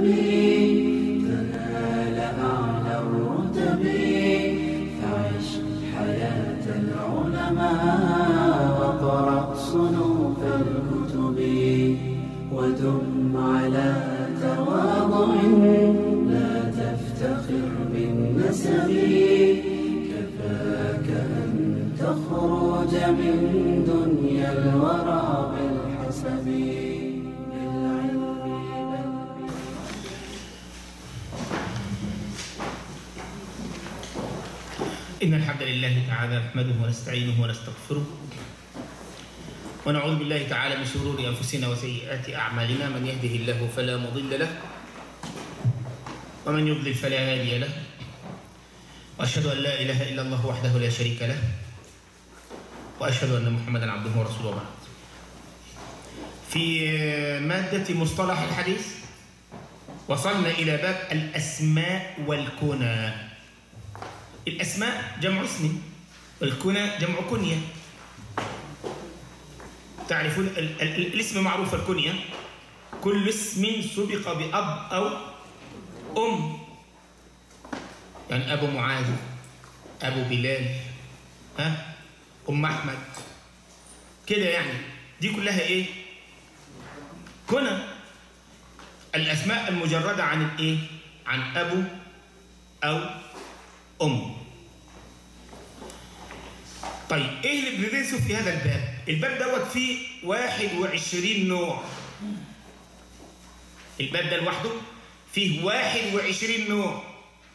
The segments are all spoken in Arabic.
تنال أعلى الرتب. فعش حياة العلماء واقرأ صنوف الكتب، ودم على تواضع لا تفتخر بالنسب. كفاك أن تخرج من دنيا الورى بالحسب. إن الحمد لله تعالى نحمده ونستعينه ونستغفره، ونعوذ بالله تعالى من شرور أنفسنا وسيئات أعمالنا. من يهده الله فلا مضل له، ومن يضلل فلا هادي له. وأشهد أن لا إله إلا الله وحده لا شريك له، وأشهد أن محمدا عبده ورسوله. بعد، في مادة مصطلح الحديث وصلنا إلى باب الأسماء والكنى. الأسماء جمع اسم، والكنى جمع كنية. تعرفون الاسم معروف، الكنية كل اسم سبق بأب أو أم، يعني أبو معاذ، أبو بلال، أم أحمد كده، يعني دي كلها إيه؟ كنى. الأسماء المجردة عن الإيه؟ عن أبو أو أم. طيب إيه اللي بندرسه في هذا الباب؟ الباب دوت فيه 21 نوع. الباب ده لوحده فيه 21 نوع.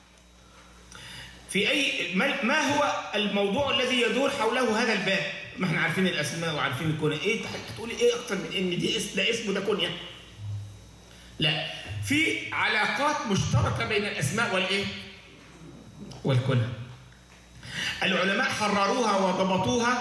في أي ما هو الموضوع الذي يدور حوله هذا الباب؟ ما احنا عارفين الأسماء وعارفين الكنى. إيه هتقولي إيه أكتر من إن ده اسم ده كنية؟ لا، في علاقات مشتركة بين الأسماء والإيه؟ والكنى. العلماء حرروها وضبطوها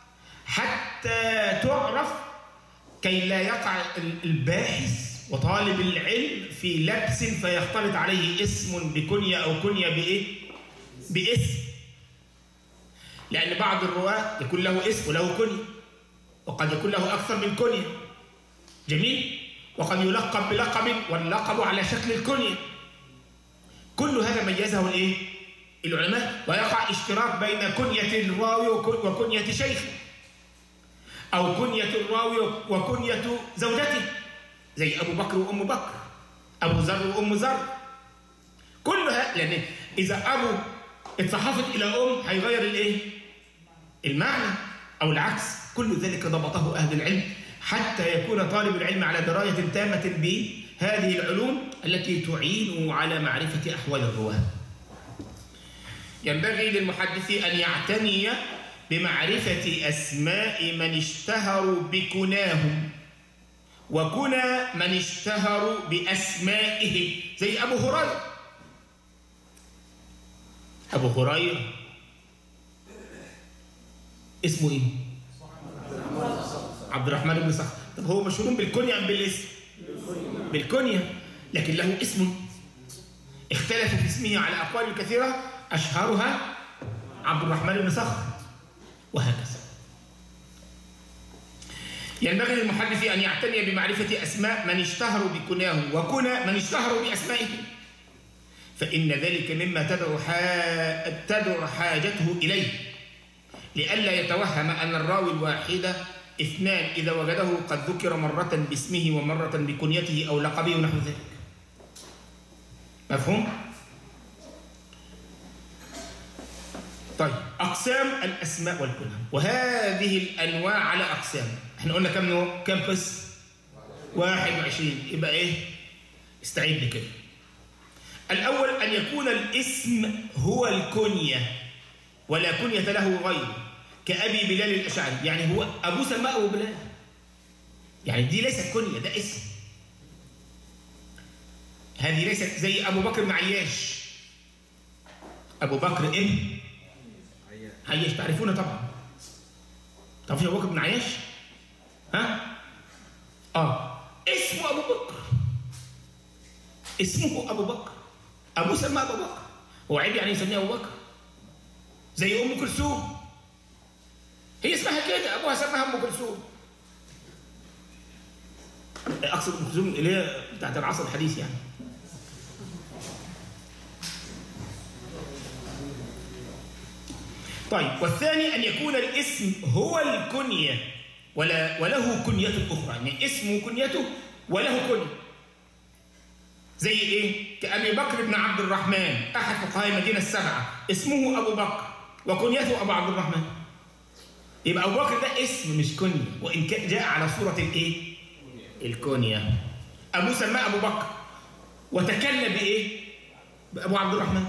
حتى تعرف، كي لا يقع الباحث وطالب العلم في لبس فيختلط عليه اسم بكنية أو كنية بإيه؟ باسم. لأن بعض الرواة يكون له اسم وله كنية، وقد يكون له أكثر من كنية. جميل؟ وقد يلقب بلقب واللقب على شكل الكنية. كل هذا ميزه الإيه؟ العلماء. ويقع اشتراك بين كنية الراوي وكنية شيخه، أو كنية الراوي وكنية زوجته، زي أبو بكر وأم بكر، أبو ذر وأم ذر. كلها، لأن إذا أبو اتصحفت إلى أم هيغير الإيه؟ المعنى، أو العكس. كل ذلك ضبطه أهل العلم حتى يكون طالب العلم على دراية تامة بهذه العلوم التي تعين على معرفة أحوال الرواة. ينبغي للمحدث أن يعتني بمعرفة أسماء من اشتهروا بكناهم، وكنى من اشتهروا بأسمائهم، زي أبو هريرة. أبو هريرة اسمه إيه؟ عبد الرحمن بن صخر. طب هو مشهور بالكنية أم بالاسم؟ بالكنية، لكن له اسم اختلف في اسمه على أقوال كثيرة، أشهرها عبد الرحمن بن صخر، وهكذا. ينبغي للمحدث أن يعتني بمعرفة أسماء من اشتهروا بكناهم وكنى من اشتهروا بأسمائهم، فإن ذلك مما تدعو حاجته إليه، لئلا يتوهم أن الراوي الواحد اثنان إذا وجده قد ذكر مرة باسمه ومرة بكنيته أو لقبه ونحو ذلك. مفهوم؟ طيب، أقسام الأسماء والكنى، وهذه الأنواع على أقسام. احنا قلنا كم نوع؟ كم قسم؟ 21. يبقى إيه؟ استعد كده. الأول أن يكون الاسم هو الكنية ولا كنية له غيره، كأبي بلال الأشعري، يعني هو أبو سلماء أبو بلال، يعني دي ليست كنية، ده اسم. هذه ليست زي أبو بكر بن عياش. أبو بكر ابن عياش، تعرفونه طبعا. تعرفون أبو بكر بن عياش؟ اسمه أبو بكر، اسمه أبو بكر، أبو سماه أبو بكر. هو عيب يعني يسميه أبو بكر؟ زي أم كلثوم، هي اسمها كده، أبوها سماها أم كلثوم. أقصد أم كلثوم اللي هي بتاعت العصر الحديث يعني. طيب، والثاني أن يكون الاسم هو الكنية وله كنية أخرى، يعني اسمه كنيته وله كنية. زي إيه؟ كأبي بكر بن عبد الرحمن أحد فقهاء المدينة السبعة، اسمه أبو بكر وكنيته أبو عبد الرحمن. يبقى أبو بكر ده اسم مش كنية، وإن كان جاء على صورة الإيه؟ الكنية. أبوه سماه أبو بكر وتكلم بإيه؟ بأبو عبد الرحمن.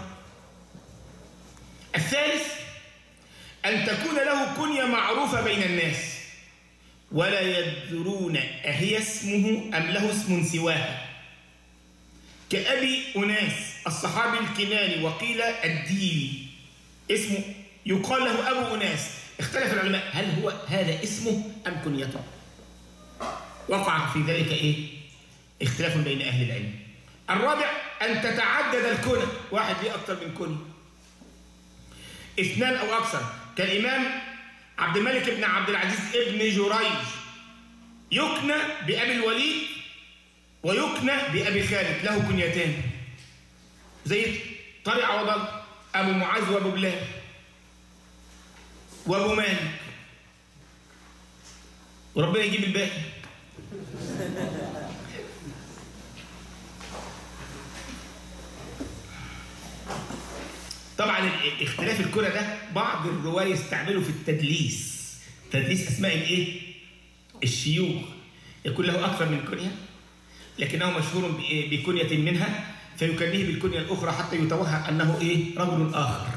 الثالث أن تكون له كنية معروفة بين الناس ولا يدرون أهي اسمه أم له اسم سواه، كأبي أناس الصحابي الكناني وقيل الديلي، اسمه يقال له أبو أناس. اختلف العلماء هل هو هذا اسمه أم كنيته؟ وقع في ذلك إيه؟ اختلاف بين أهل العلم. الرابع أن تتعدد الكنى، واحد ليه أكثر من كنى، اثنان أو أكثر، كالإمام عبد الملك بن عبد العزيز ابن جريج يكنى بأبي الوليد ويكنى بأبي خالد، له كنيتان، زي طارق عوض أبو معاذ وأبو بلال وأبو مالك، وربنا يجيب الباقي. طبعا اختلاف الكنى ده بعض الرواة يستعملوا في التدليس، تدليس اسماء الايه؟ الشيوخ، يكون له اكثر من كنيه لكنه مشهور بكنيه منها فيكنيه بالكنيه الاخرى حتى يتوهم انه ايه؟ رجل اخر.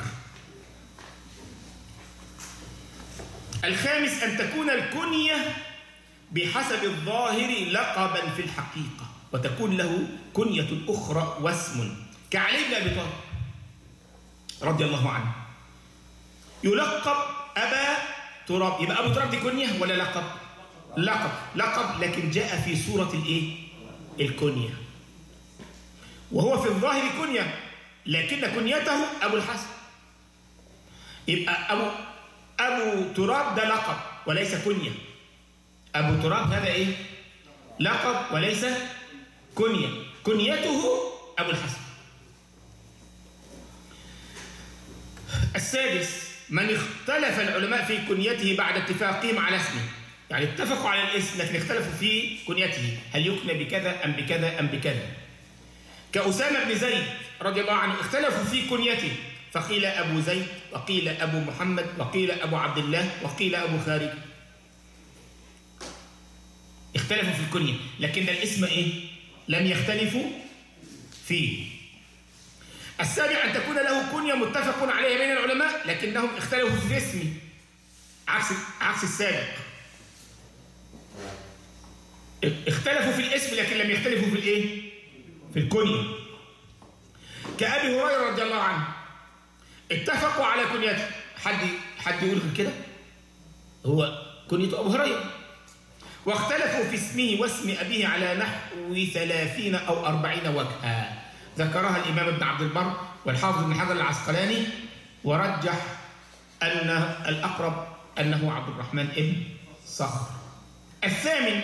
الخامس ان تكون الكنيه بحسب الظاهر لقبا في الحقيقه، وتكون له كنيه اخرى واسم، كعلي بن ابي طالب رضي الله عنه يلقب أبا تراب. يبقى أبو تراب دي كنية ولا لقب؟ لقب لكن جاء في صورة الإيه؟ الكنية، وهو في الظاهر كنية لكن كنيته أبو الحسن. يبقى أبو تراب ده لقب وليس كنية. أبو تراب هذا إيه؟ لقب وليس كنية، كنيته أبو الحسن. السادس من اختلف العلماء في كنيته بعد اتفاقهم على اسمه، يعني اتفقوا على الاسم لكن اختلفوا في كنيته، هل يكنى بكذا أم بكذا أم بكذا. كأسامة بن زيد رضي الله عنه اختلفوا في كنيته، فقيل أبو زيد وقيل أبو محمد وقيل أبو عبد الله وقيل أبو خارج. اختلفوا في الكنية لكن الاسم إيه؟ لم يختلفوا فيه. السابع أن تكون له كنية متفق عليها بين العلماء لكنهم اختلفوا في اسمه، عكس السابق. اختلفوا في الاسم لكن لم يختلفوا في الايه؟ في الكنية. كأبي هريرة رضي الله عنه اتفقوا على كنيته، حد يقول كده؟ هو كنيته أبو هريرة. واختلفوا في اسمه واسم أبيه على نحو 30 أو 40 وجها، ذكرها الإمام ابن عبد البر والحافظ ابن حجر العسقلاني، ورجح أن الأقرب أنه عبد الرحمن ابن صخر. الثامن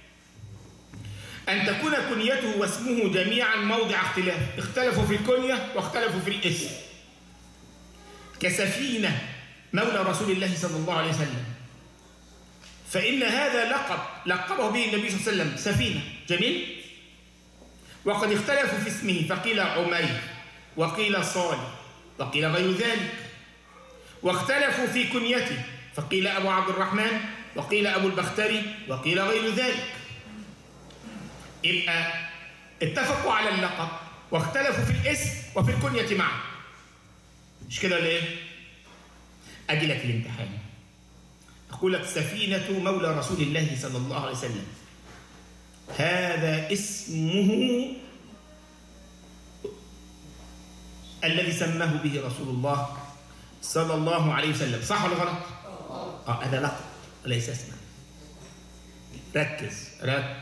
أن تكون كنيته واسمه جميعا موضع اختلاف، اختلفوا في الكنية واختلفوا في الاسم. كسفينة مولى رسول الله صلى الله عليه وسلم، فإن هذا لقبه به النبي صلى الله عليه وسلم سفينة، جميل. وقد اختلفوا في اسمه، فقيل عمير وقيل صالح وقيل غير ذلك. واختلفوا في كنيته، فقيل أبو عبد الرحمن وقيل أبو البختري وقيل غير ذلك. يبقى اتفقوا على اللقب واختلفوا في الاسم وفي الكنية معا، مش كده ليه؟ أجي لك الامتحان أقول لك سفينة مولى رسول الله صلى الله عليه وسلم، هذا اسمه الذي سماه به رسول الله صلى الله عليه وسلم، صح ولا غلط؟ هذا لقب وليس اسما. ركز.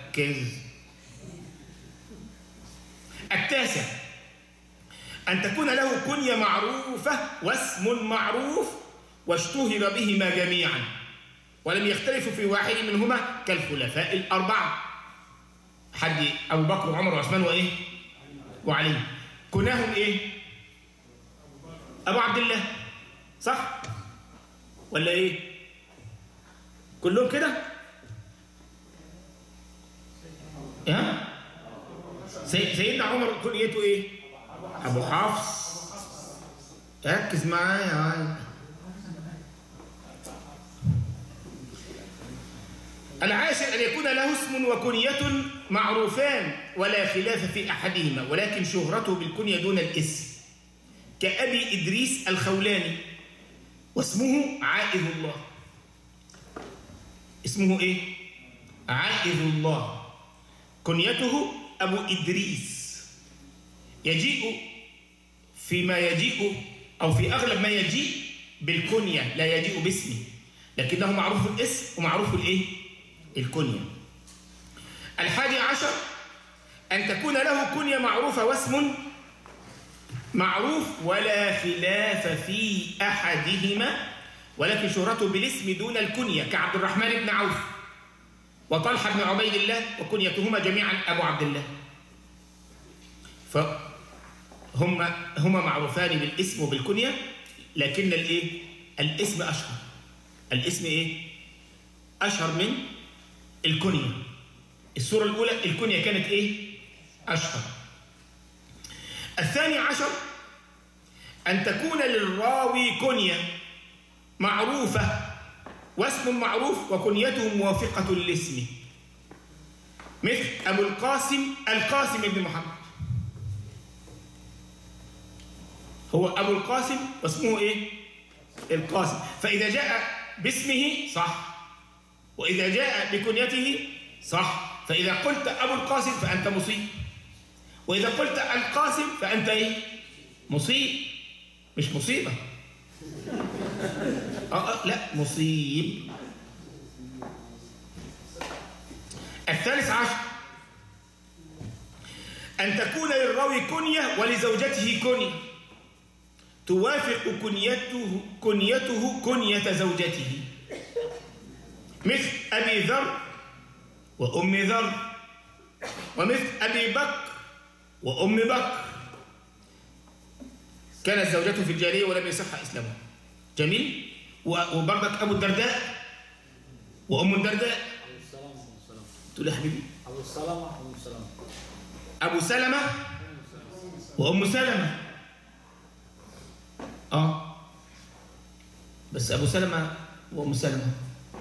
التاسع أن تكون له كنية معروفة واسم معروف واشتهر بهما جميعا ولم يختلفوا في واحد منهما، كالخلفاء الأربعة، حد أبو بكر وعمر وعثمان وإيه؟ وعلي. كناهم إيه؟ أبو عبد الله، صح؟ ولا ايه؟ كلهم كده؟ ها؟ سيدنا عمر كنيته ايه؟ ابو حفص. ركز معايا يا ولد. العاشر أن يكون له اسم وكنية معروفان ولا خلاف في أحدهما، ولكن شهرته بالكنية دون الاسم، كأبي إدريس الخولاني واسمه عائذ الله. اسمه إيه؟ عائذ الله، كنيته أبو إدريس. يجيء فيما يجيء أو في أغلب ما يجيء بالكنية، لا يجيء باسمه، لكنه معروف الاسم ومعروف الإيه؟ الكنية. 11 أن تكون له كنية معروفة واسم معروف ولا خلاف في أحدهما، ولكن شهرته بالاسم دون الكنية، كعبد الرحمن بن عوف وطلحة بن عبيد الله، وكنيتهما جميعا أبو عبد الله. فهما معروفان بالاسم وبالكنية، لكن الإيه؟ الاسم أشهر. الاسم إيه؟ أشهر من الكنية. الصورة الأولى الكنية كانت إيه؟ أشهر. 12 أن تكون للراوي كنية معروفة واسم معروف وكنيته موافقة للاسم، مثل أبو القاسم بن محمد. هو أبو القاسم واسمه إيه؟ القاسم، فإذا جاء باسمه صح، وإذا جاء بكنيته صح. فإذا قلت أبو القاسم فأنت مصيب، وإذا قلت القاسم فأنت إيه؟ مصيب، مش مصيبة. لا، مصيب. 13 أن تكون للراوي كنية ولزوجته كنية توافق كنيته كنية زوجته، مثل أبي ذر وأم ذر، ومثل أبي بكر وأم بكر. كانت زوجته في الجاهلية ولم يصح إسلامه. جميل. وبرضك أبو الدرداء وأم الدرداء. تقول يا حبيبي أبو سلمة وأم سلمة. بس أبو سلمة وأم سلمة.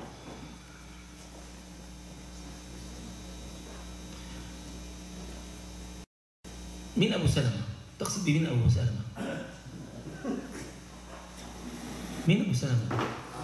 مين أبو سلمة؟ تقصد بمين أبو سلمة؟ مين أبو سلمة؟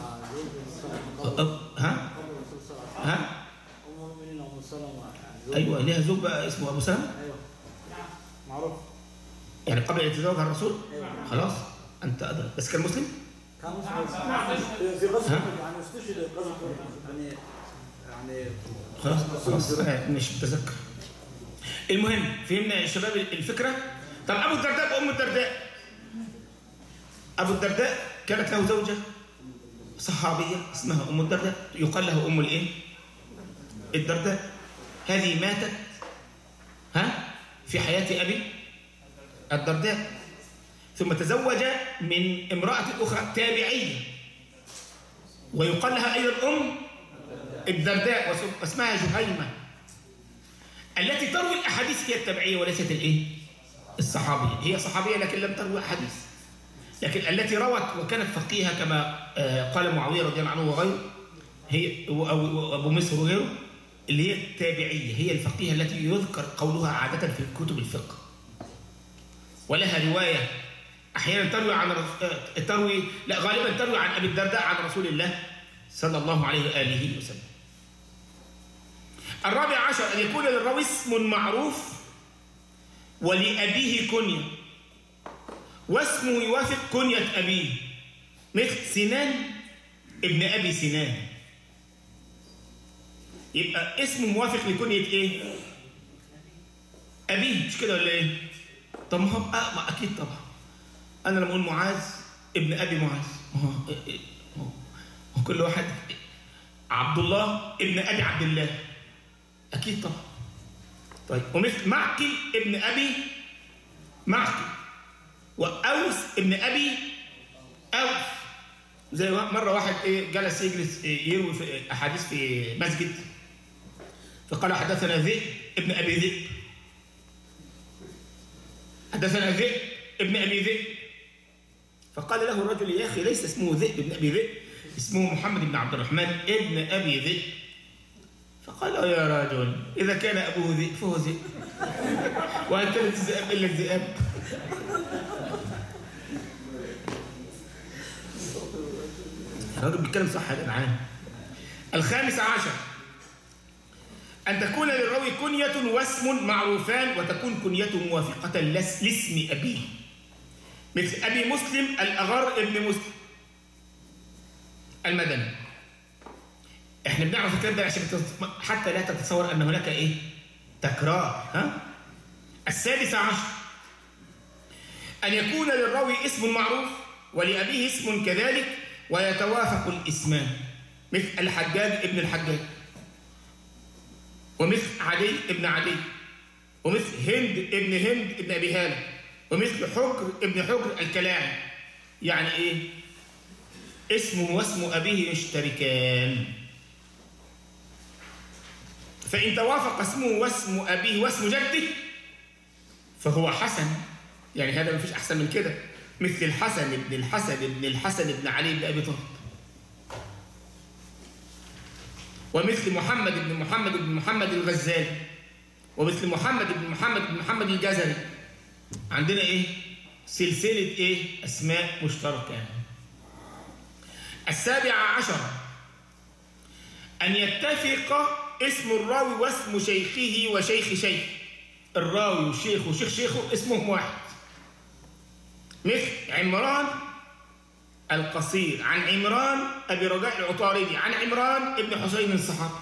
ها؟ أم المؤمنين أم سلمة. أيوة، ليها زوج بقى اسمه أبو سلمة؟ أيوة معروف. يعني قبل أن يتزوجها الرسول؟ أيوة. خلاص أنت أدرى. بس كان مسلم؟ كان مسلم في غزوة، يعني استشهد غزوة يعني خلاص أنا مش متذكر. المهم فهمنا يا شباب الفكرة؟ طب أبو الدرداء وأم الدرداء. أبو الدرداء كانت له زوجة صحابية اسمها أم الدرداء، يقال له أم الإيه؟ الدرداء. هذه ماتت في حياة أبي الدرداء، ثم تزوج من امرأة أخرى تابعية ويقال لها أيضا أم الدرداء، واسمها جهيمة. التي تروي الأحاديث هي التابعية وليست الإيه؟ الصحابية. هي صحابية لكن لم تروي أحاديث، لكن التي روت وكانت فقيهة كما قال معاوية رضي الله عنه وغيره، هي أبو مصر وغيره، اللي هي التابعية، هي الفقيهة التي يذكر قولها عادة في كتب الفقه، ولها رواية أحيانا غالبا تروي عن أبي الدرداء عن رسول الله صلى الله عليه وآله وسلم. 14 أن يكون للراوي اسم معروف ولأبيه كنية واسمه يوافق كنية أبيه، مثل سنان ابن أبي سنان. يبقى اسمه موافق لكنية إيه؟ أبيه، مش كده ولا إيه؟ طب ما أكيد طبعا. أنا لما أقول معاذ ابن أبي معاذ، كل واحد. عبد الله ابن أبي عبد الله، أكيد طبعا. طيب، ومثل معقل ابن أبي معقل، وأوس ابن أبي أوس، زي مرة واحد جلس يجلس يروي في أحاديث في مسجد، فقال حدثنا ذئب ابن أبي ذئب، حدثنا ذئب ابن أبي ذئب. فقال له الرجل يا أخي ليس اسمه ذئب ابن أبي ذئب، اسمه محمد بن عبد الرحمن ابن أبي ذئب. فقال يا رجل إذا كان أبوه ذئب فهو ذئب، وأن كانت الذئاب إلا الذئاب. الراجل بيتكلم صح يا جدعان. 15 أن تكون للراوي كنية واسم معروفان، وتكون كنيته موافقة لاسم أبيه، مثل أبي مسلم الأغر ابن مسلم المدني. احنا بنعرف الكلام ده عشان حتى لا تتصور أن هناك تكرار. 16 أن يكون للراوي اسم معروف ولأبيه اسم كذلك ويتوافق الاسمان، مثل الحجاج ابن الحجاج، ومثل عدي ابن عدي، ومثل هند ابن هند ابن أبي هالة، ومثل حجر ابن حجر الكلاعي. يعني اسمه واسم أبيه يشتركان، فإن توافق اسمه واسم أبيه واسم جده فهو حسن، يعني هذا ما فيش أحسن من كده، مثل الحسن ابن الحسن ابن الحسن ابن علي بن أبي طالب، ومثل محمد بن محمد بن محمد الغزالي، ومثل محمد بن محمد بن محمد الجزري. عندنا سلسلة أسماء مشتركة. 17 أن يتفق اسم الراوي واسم شيخه وشيخ شيخ. الراوي وشيخه وشيخ شيخه اسمهم واحد، مثل عمران القصير عن عمران أبي رجاء العطاردي عن عمران ابن حسين الصحابي.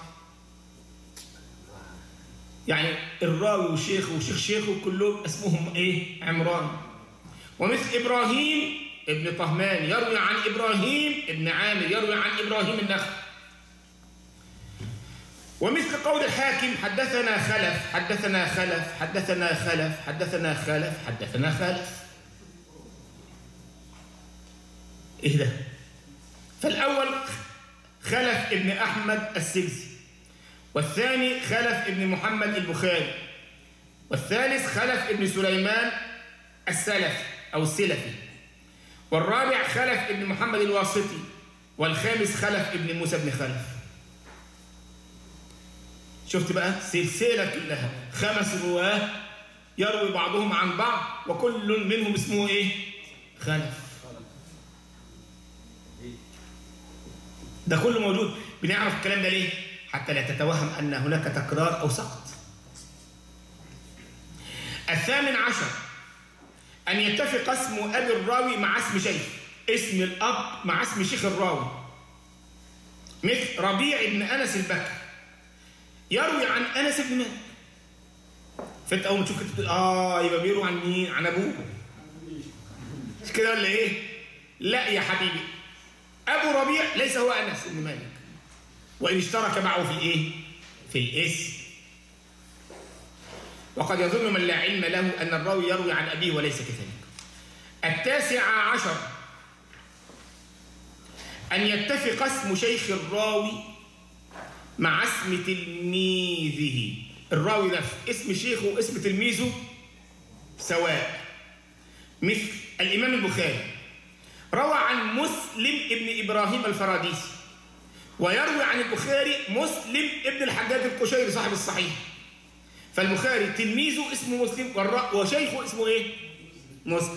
يعني الراوي وشيخه وشيخ شيخه كلهم اسمهم عمران. ومثل إبراهيم ابن طهمان يروي عن إبراهيم ابن عامر يروي عن إبراهيم النخعي. ومثل قول الحاكم حدثنا خلف حدثنا خلف حدثنا خلف حدثنا خلف حدثنا خلف. إيه ده؟ فالأول خلف ابن أحمد السجزي، والثاني خلف ابن محمد البخاري، والثالث خلف ابن سليمان السلفي أو السلفي، والرابع خلف ابن محمد الواسطي، والخامس خلف ابن موسى بن خلف. شفت بقى سلسلة كلها 5 رواه يروي بعضهم عن بعض وكل منهم اسمه خلف. ده كله موجود. بنعرف الكلام ده ليه؟ حتى لا تتوهم أن هناك تكرار أو سقط. 18 أن يتفق اسم أبي الراوي مع اسم شيخ، اسم الأب مع اسم شيخ الراوي، مثل ربيع بن أنس البكر يروي عن أنس بن مالك. فأنت أول ما تشوف كده يبقى بيروي عن مين؟ عن أبوه. مش كده ولا إيه؟ لا يا حبيبي، أبو ربيع ليس هو أنس بن مالك، وإن اشترك معه في الاسم. وقد يظن من لا علم له أن الراوي يروي عن أبيه وليس كذلك. 19 أن يتفق اسم شيخ الراوي مع اسم تلميذه. الراوي نفسه اسم شيخه واسم تلميذه سواء، مثل الإمام البخاري روى عن مسلم ابن إبراهيم الفراديسي، ويروي عن البخاري مسلم ابن الحجاج القشيري صاحب الصحيح. فالبخاري تلميذه اسمه مسلم وشيخه اسمه مسلم.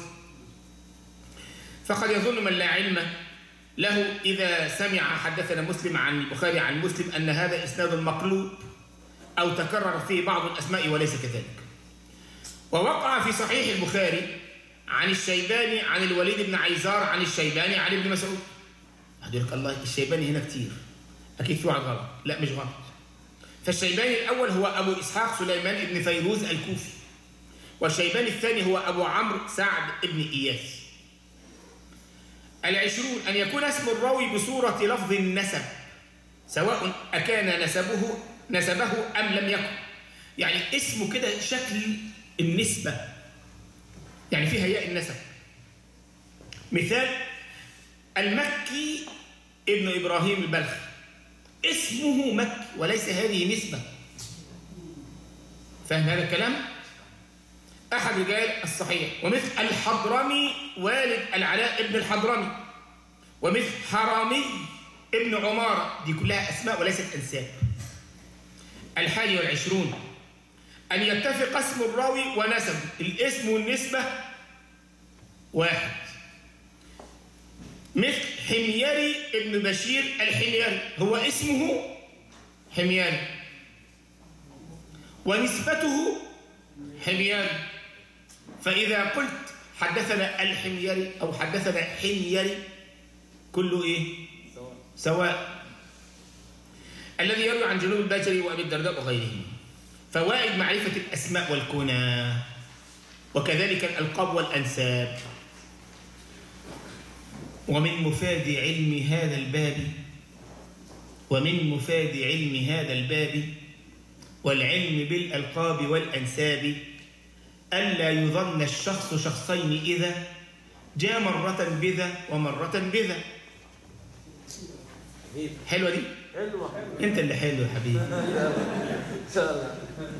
فقد يظن من لا علم له إذا سمع حدثنا مسلم عن البخاري عن مسلم أن هذا إسناد مقلوب أو تكرر فيه بعض الأسماء وليس كذلك. ووقع في صحيح البخاري عن الشيباني عن الوليد بن عيزار عن الشيباني عن ابن مسعود. أحضرك الله، الشيباني هنا كتير، أكيد في واحد غلط. لا مش غلط. فالشيباني الأول هو أبو إسحاق سليمان بن فيروز الكوفي، والشيباني الثاني هو أبو عمرو سعد بن إياس. 20 أن يكون اسم الراوي بصورة لفظ النسب، سواء أكان نسبه أم لم يكن. يعني اسمه كده شكل النسبة، يعني فيها ياء النسب. مثال المكي ابن إبراهيم البلخي اسمه مكي وليس هذه نسبة. فاهم هذا الكلام؟ أحد رجال الصحيح. ومثل الحضرمي والد العلاء ابن الحضرمي، ومثل حرامي ابن عمارة، دي كلها أسماء وليست أنساب. 21 أن يتفق اسم الراوي ونسبه، الاسم والنسبة واحد. مثل حميري ابن بشير الحميري، هو اسمه حميري ونسبته حميري، فإذا قلت حدثنا الحميري أو حدثنا حميري كله إيه؟ سواء. الذي يروي عن جنوب البجري وأبي الدرداء وغيرهم. فوائد معرفة الأسماء والكنى، وكذلك الألقاب والأنساب. ومن مفاد علم هذا الباب والعلم بالألقاب والأنساب ألا يظن الشخص شخصين إذا جاء مرة بذا ومرة بذا. حلوة دي؟ حلوة. أنت اللي حلو يا حبيبي. إن شاء الله.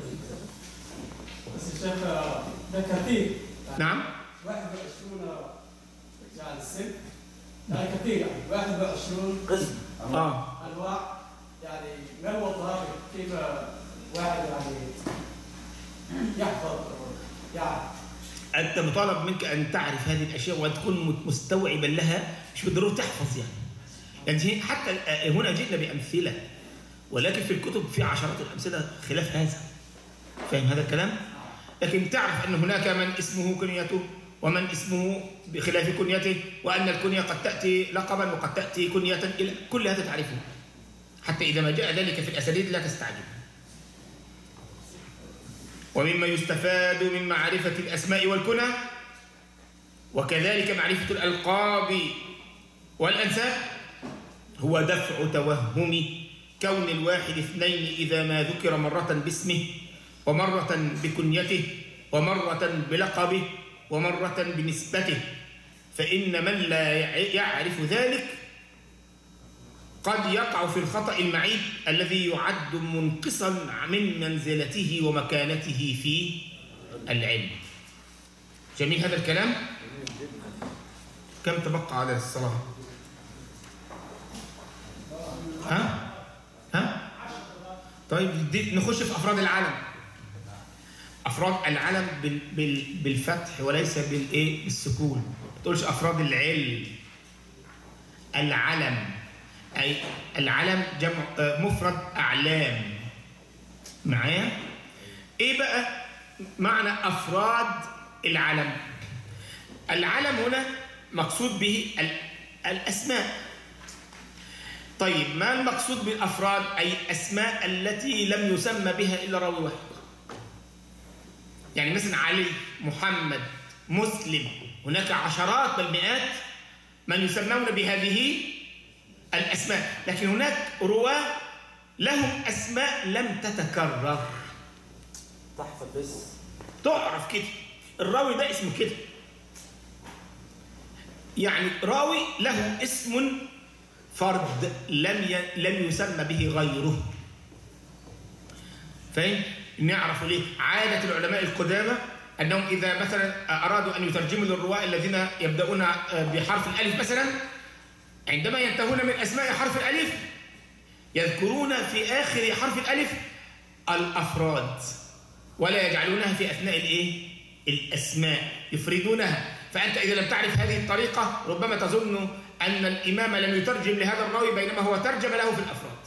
بس الشيخ ده كثير. نعم؟ 21 يعني السن يعني كثير، يعني 21 قسم. أنواع، يعني ما هو الضابط كيف واحد يعني يحفظ يعني. أنت مطالب منك أن تعرف هذه الأشياء وأن تكون مستوعبا لها، مش بالضرورة تحفظ يعني حتى هنا جئنا بأمثلة، ولكن في الكتب في عشرات الأمثلة خلاف هذا. فاهم هذا الكلام؟ لكن تعرف أن هناك من اسمه كنيته ومن اسمه بخلاف كنيته، وأن الكنية قد تأتي لقبا وقد تأتي كنية، كل هذا تعرفه، حتى إذا ما جاء ذلك في الأسانيد لا تستعجل. ومما يستفاد من معرفة الأسماء والكنى وكذلك معرفة الألقاب والأنساب هو دفع توهم كون الواحد اثنين إذا ما ذكر مرة باسمه ومرة بكنيته ومرة بلقبه ومرة بنسبته، فإن من لا يعرف ذلك قد يقع في الخطأ المعيب الذي يعد منقصا من منزلته ومكانته في العلم. جميل هذا الكلام؟ كم تبقى على الصلاة؟ ها؟ طيب نخش في أفراد العلم. أفراد العلم بالفتح وليس بالسكون. ما تقولش أفراد العلم. العلم أي العلم جمع مفرد أعلام. معايا؟ إيه بقى معنى أفراد العلم؟ العلم هنا مقصود به الأسماء. طيب ما المقصود بالأفراد؟ أي الأسماء التي لم يسمى بها إلا راوي واحد. يعني مثلا علي، محمد، مسلم، هناك عشرات بل مئات من يسمون بهذه الأسماء، لكن هناك رواة لهم أسماء لم تتكرر. تحفظ بس تعرف كده الراوي ده اسمه كده، يعني راوي له اسم فرد لم يسمى به غيره. فاهم؟ نعرف ليه عادة العلماء القدامى أنهم إذا مثلا أرادوا أن يترجموا للرواة الذين يبدأون بحرف الألف مثلا، عندما ينتهون من أسماء حرف الألف يذكرون في آخر حرف الألف الأفراد ولا يجعلونها في أثناء الأسماء، يفردونها. فأنت إذا لم تعرف هذه الطريقة ربما تظن أن الإمام لم يترجم لهذا الراوي بينما هو ترجم له في الأفراد.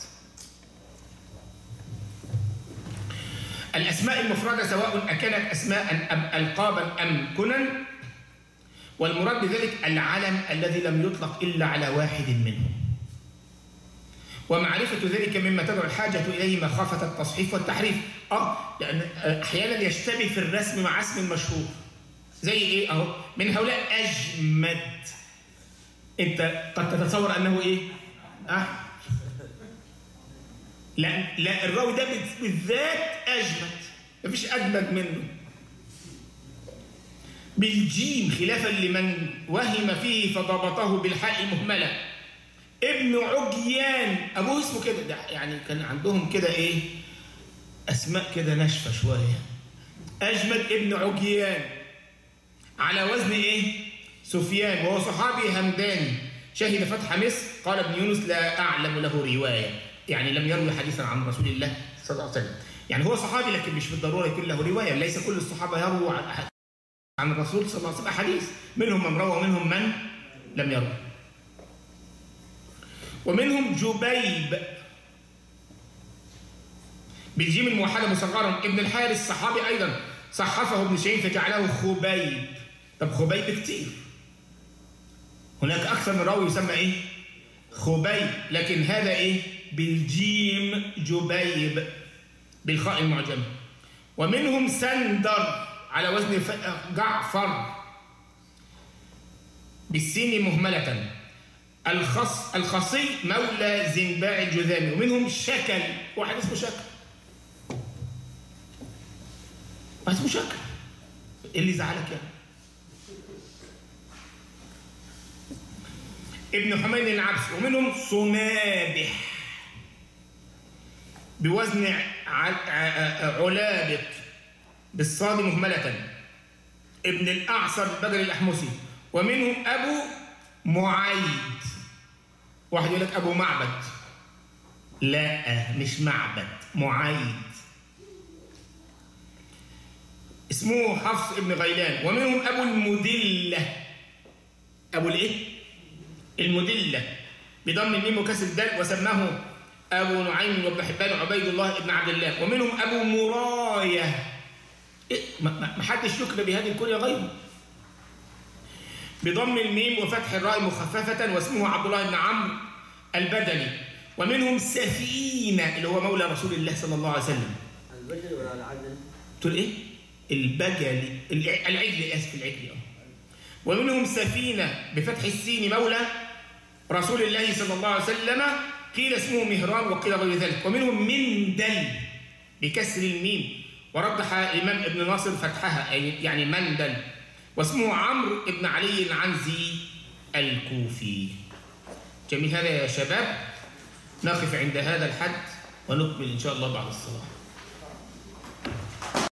الأسماء المفردة سواء أكانت أسماء أم ألقابا أم كنى، والمراد بذلك العلم الذي لم يطلق إلا على واحد منهم، ومعرفة ذلك مما تدعو الحاجة إليه مخافة التصحيف والتحريف. لأن أحيانا يشتبه في الرسم مع اسم مشهور زي إيه؟ أهو من هؤلاء أجمد، أنت قد تتصور أنه إيه؟ لا الراوي ده بالذات أجمد، مفيش أجمد منه. بالجيم خلافا لمن وهم فيه فضبطه بالحاء المهملة. ابن عجيان، أبوه اسمه كده، ده يعني كان عندهم كده إيه؟ أسماء كده ناشفة شوية. أجمد ابن عجيان على وزن إيه؟ سفيان، وهو صحابي همداني شهد فتح مصر. قال ابن يونس لا أعلم له رواية، يعني لم يروي حديثا عن رسول الله صلى الله عليه وسلم. يعني هو صحابي لكن مش بالضرورة يكون له رواية، ليس كل الصحابة يرووا عن الرسول صلى الله عليه وسلم أحاديث، منهم من روى ومنهم من لم يروي. ومنهم جبيب بالجيم الموحدة مصغرا ابن الحارث، صحابي أيضا، صحفه ابن شعيب فجعله خبيب. طب خبيب كتير، هناك أكثر من راوي يسمى إيه؟ خبيب، لكن هذا إيه؟ بالجيم جبيب بالخاء المعجمة. ومنهم سندر على وزن جعفر بالسين مهملة. الخصي مولى زنباع الجذامي. ومنهم شكل، واحد اسمه شكل، اسمه شكل، إيه اللي زعلك يعني؟ ابن حميد العبس. ومنهم صنابح بوزن علابق بالصاد مهملة ابن الأعصر البدري الأحمسي. ومنهم أبو معيد، واحد يقول لك أبو معبد، لا مش معبد، معيد، اسمه حفص ابن غيلان. ومنهم أبو المدلة، أبو الإيه؟ المدلة بضم الميم وكسر الدال، وسماه أبو نعيم وابن حبان وعبيد الله ابن عبد الله. ومنهم أبو مراية، ما حدش يكنى بهذه الكنية غيره، بضم الميم وفتح الراء مخففة، واسمه عبد الله بن عمرو البدني. ومنهم سفينة اللي هو مولى رسول الله صلى الله عليه وسلم. البجلي ولا العجل؟ تقول إيه؟ البجلي، العجل، آسف، العجل. ومنهم سفينة بفتح السين مولى رسول الله صلى الله عليه وسلم، قيل اسمه مهران وقيل غير ذلك. ومنهم مندل بكسر الميم، ورجح الإمام ابن ناصر فتحها يعني مندل، واسمه عمرو بن علي العنزي الكوفي. جميل هذا يا شباب، نقف عند هذا الحد ونكمل إن شاء الله بعد الصلاة.